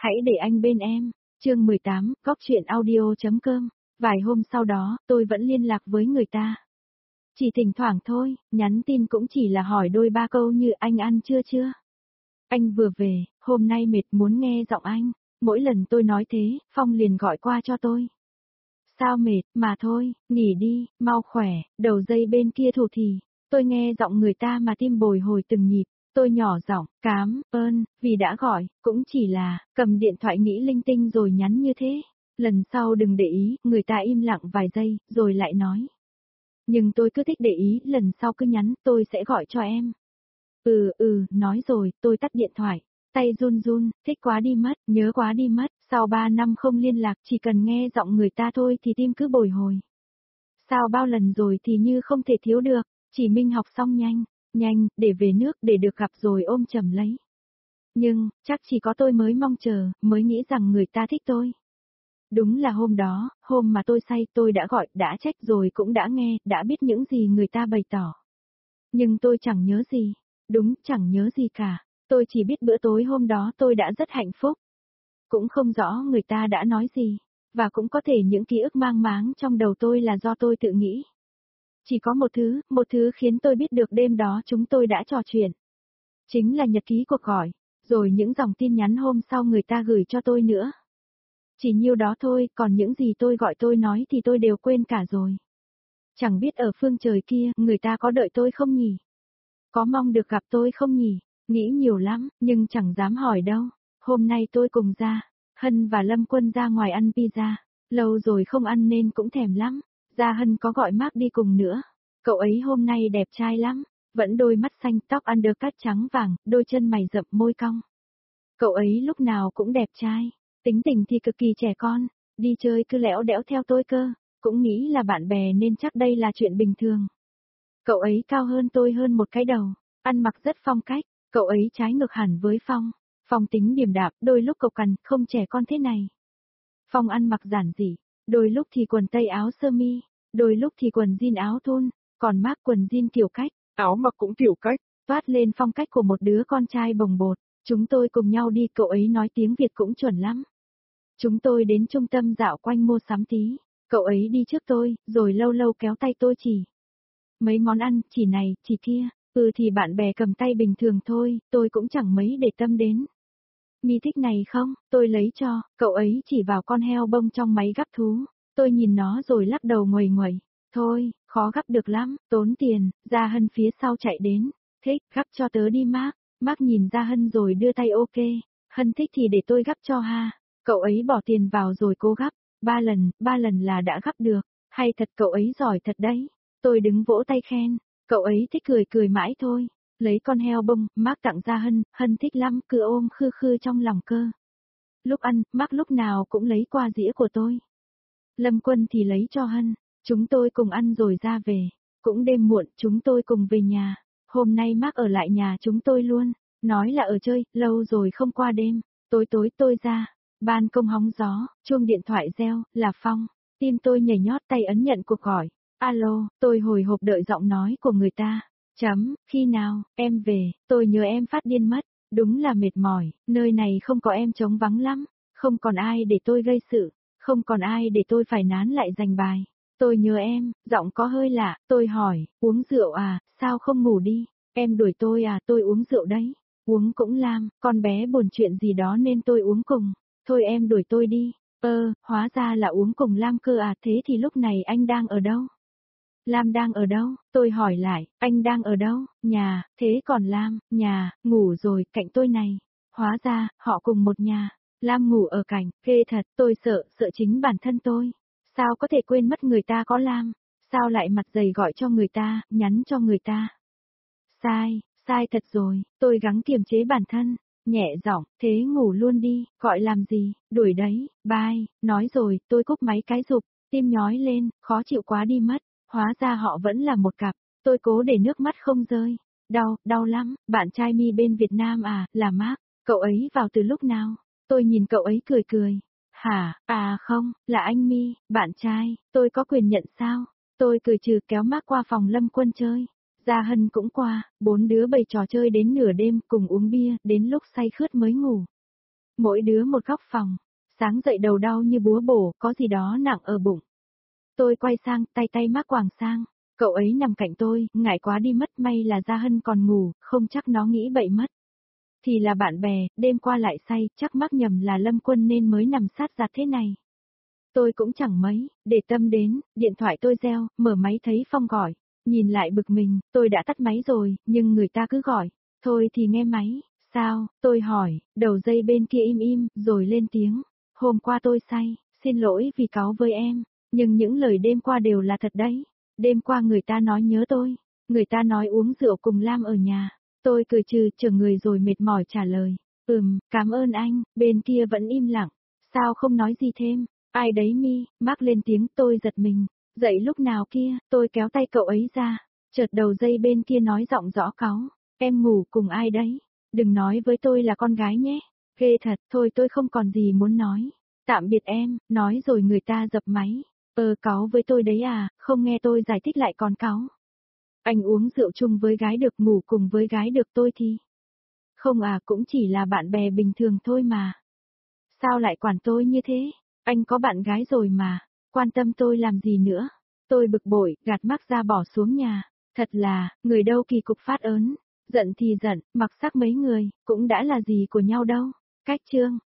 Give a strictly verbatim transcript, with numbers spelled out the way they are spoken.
Hãy để anh bên em. Chương mười tám, Cóc truyện audio chấm com. Vài hôm sau đó, tôi vẫn liên lạc với người ta. Chỉ thỉnh thoảng thôi, nhắn tin cũng chỉ là hỏi đôi ba câu như anh ăn chưa chưa. Anh vừa về, hôm nay mệt muốn nghe giọng anh. Mỗi lần tôi nói thế, Phong liền gọi qua cho tôi. Sao mệt, mà thôi, nghỉ đi, mau khỏe, đầu dây bên kia thủ thì. Tôi nghe giọng người ta mà tim bồi hồi từng nhịp. Tôi nhỏ giọng, cám ơn, vì đã gọi, cũng chỉ là, cầm điện thoại nghĩ linh tinh rồi nhắn như thế. Lần sau đừng để ý, người ta im lặng vài giây, rồi lại nói. Nhưng tôi cứ thích để ý, lần sau cứ nhắn, tôi sẽ gọi cho em. Ừ, ừ, nói rồi, tôi tắt điện thoại. Tay run run, thích quá đi mất, nhớ quá đi mất, sau ba năm không liên lạc, chỉ cần nghe giọng người ta thôi thì tim cứ bồi hồi. Sao bao lần rồi thì như không thể thiếu được, chỉ Minh học xong nhanh. Nhanh, để về nước, để được gặp rồi ôm chầm lấy. Nhưng, chắc chỉ có tôi mới mong chờ, mới nghĩ rằng người ta thích tôi. Đúng là hôm đó, hôm mà tôi say tôi đã gọi, đã trách rồi cũng đã nghe, đã biết những gì người ta bày tỏ. Nhưng tôi chẳng nhớ gì. Đúng, chẳng nhớ gì cả. Tôi chỉ biết bữa tối hôm đó tôi đã rất hạnh phúc. Cũng không rõ người ta đã nói gì. Và cũng có thể những ký ức mang máng trong đầu tôi là do tôi tự nghĩ. Chỉ có một thứ, một thứ khiến tôi biết được đêm đó chúng tôi đã trò chuyện. Chính là nhật ký cuộc gọi, rồi những dòng tin nhắn hôm sau người ta gửi cho tôi nữa. Chỉ nhiêu đó thôi, còn những gì tôi gọi tôi nói thì tôi đều quên cả rồi. Chẳng biết ở phương trời kia, người ta có đợi tôi không nhỉ? Có mong được gặp tôi không nhỉ? Nghĩ nhiều lắm, nhưng chẳng dám hỏi đâu. Hôm nay tôi cùng ra, Hân và Lâm Quân ra ngoài ăn pizza. Lâu rồi không ăn nên cũng thèm lắm. Gia Hân có gọi Mark đi cùng nữa. Cậu ấy hôm nay đẹp trai lắm. Vẫn đôi mắt xanh, tóc undercut trắng vàng, đôi chân mày rậm môi cong. Cậu ấy lúc nào cũng đẹp trai. Tính tình thì cực kỳ trẻ con. Đi chơi cứ lẽo đẽo theo tôi cơ. Cũng nghĩ là bạn bè nên chắc đây là chuyện bình thường. Cậu ấy cao hơn tôi hơn một cái đầu. Ăn mặc rất phong cách. Cậu ấy trái ngược hẳn với Phong. Phong tính điềm đạm, đôi lúc cộc cằn, không trẻ con thế này. Phong ăn mặc giản dị. Đôi lúc thì quần tây áo sơ mi. Đôi lúc thì quần jean áo thun. Còn Mark quần jean kiểu cách. Áo mặc cũng kiểu cách. Toát lên phong cách của một đứa con trai bồng bột. Chúng tôi cùng nhau đi, cậu ấy nói tiếng Việt cũng chuẩn lắm. Chúng tôi đến trung tâm dạo quanh mua sắm tí. Cậu ấy đi trước tôi, rồi lâu lâu kéo tay tôi chỉ. Mấy món ăn, chỉ này, chỉ kia. Ừ thì bạn bè cầm tay bình thường thôi, tôi cũng chẳng mấy để tâm đến. Mi thích này không? Tôi lấy cho, cậu ấy chỉ vào con heo bông trong máy gắp thú. Tôi nhìn nó rồi lắc đầu nguầy nguầy. Thôi, khó gắp được lắm, tốn tiền. Gia Hân phía sau chạy đến. Thích, gắp cho tớ đi Mark. Mark nhìn Gia Hân rồi đưa tay ok. Hân thích thì để tôi gắp cho ha. Cậu ấy bỏ tiền vào rồi cố gắp. Ba lần, ba lần là đã gắp được. Hay thật, cậu ấy giỏi thật đấy. Tôi đứng vỗ tay khen. Cậu ấy thích cười cười mãi thôi. Lấy con heo bông, Mark tặng Gia Hân, Hân thích lắm, cứ ôm khư khư trong lòng cơ. Lúc ăn, Mark lúc nào cũng lấy qua dĩa của tôi. Lâm Quân thì lấy cho Hân. Chúng tôi cùng ăn rồi ra về. Cũng đêm muộn, chúng tôi cùng về nhà. Hôm nay Mark ở lại nhà chúng tôi luôn. Nói là ở chơi, lâu rồi không qua đêm. Tối tối tôi ra. Ban công hóng gió, chuông điện thoại reo, là Phong. Tim tôi nhảy nhót, tay ấn nhận cuộc gọi. Alo, tôi hồi hộp đợi giọng nói của người ta. Chấm, khi nào, em về, tôi nhớ em phát điên mất. Đúng là mệt mỏi, nơi này không có em trống vắng lắm. Không còn ai để tôi gây sự. Không còn ai để tôi phải nán lại giành bài. Tôi nhớ em, giọng có hơi lạ, tôi hỏi, uống rượu à, sao không ngủ đi? Em đuổi tôi à, tôi uống rượu đấy. Uống cũng Lam, con bé buồn chuyện gì đó nên tôi uống cùng. Thôi em đuổi tôi đi. Ơ, hóa ra là uống cùng Lam cơ à, thế thì lúc này anh đang ở đâu? Lam đang ở đâu? Tôi hỏi lại, anh đang ở đâu? Nhà, thế còn Lam, nhà, ngủ rồi, cạnh tôi này. Hóa ra, họ cùng một nhà. Lam ngủ ở cạnh, ghê thật, tôi sợ, sợ chính bản thân tôi. Sao có thể quên mất người ta có Lam? Sao lại mặt dày gọi cho người ta, nhắn cho người ta? Sai, sai thật rồi, tôi gắng kiềm chế bản thân. Nhẹ giọng, thế ngủ luôn đi, gọi làm gì, đuổi đấy, bye, nói rồi, tôi cúp máy cái rụp, tim nhói lên, khó chịu quá đi mất, hóa ra họ vẫn là một cặp, tôi cố để nước mắt không rơi, đau, đau lắm, bạn trai Mi bên Việt Nam à, là Mark, cậu ấy vào từ lúc nào, tôi nhìn cậu ấy cười cười, hả, à không, là anh Mi, bạn trai, tôi có quyền nhận sao, tôi cười trừ kéo Mark qua phòng Lâm Quân chơi. Gia Hân cũng qua, bốn đứa bày trò chơi đến nửa đêm cùng uống bia, đến lúc say khướt mới ngủ. mỗi đứa một góc phòng. Sáng dậy đầu đau như búa bổ, có gì đó nặng ở bụng. Tôi quay sang, tay tay mác quàng sang. Cậu ấy nằm cạnh tôi, ngại quá đi mất, may là Gia Hân còn ngủ, không chắc nó nghĩ bậy mất. Thì là bạn bè, đêm qua lại say, chắc mắc nhầm là Lâm Quân nên mới nằm sát giặt thế này. Tôi cũng chẳng mấy, để tâm đến, điện thoại tôi reo, mở máy thấy Phong gọi. Nhìn lại bực mình, tôi đã tắt máy rồi, nhưng người ta cứ gọi. Thôi thì nghe máy, sao, tôi hỏi, đầu dây bên kia im im, rồi lên tiếng. Hôm qua tôi say, xin lỗi vì cáu với em, nhưng những lời đêm qua đều là thật đấy. Đêm qua người ta nói nhớ tôi, người ta nói uống rượu cùng Lam ở nhà. Tôi cười trừ chờ người rồi mệt mỏi trả lời. Ừm, cảm ơn anh, bên kia vẫn im lặng. Sao không nói gì thêm? Ai đấy mi, mắc lên tiếng tôi giật mình. Dậy lúc nào kia, tôi kéo tay cậu ấy ra. Chợt đầu dây bên kia nói giọng rõ cáu. Em ngủ cùng ai đấy? Đừng nói với tôi là con gái nhé. Ghê thật, thôi tôi không còn gì muốn nói. Tạm biệt em, nói rồi người ta dập máy. Ờ cáu với tôi đấy à, không nghe tôi giải thích lại còn cáu. Anh uống rượu chung với gái được, ngủ cùng với gái được, tôi thì. Không à, cũng chỉ là bạn bè bình thường thôi mà. Sao lại quản tôi như thế? Anh có bạn gái rồi mà, quan tâm tôi làm gì nữa? Tôi bực bội, gạt mác ra bỏ xuống nhà. Thật là, người đâu kỳ cục phát ớn. Giận thì giận, mặc sắc mấy người, cũng đã là gì của nhau đâu. Cách chương.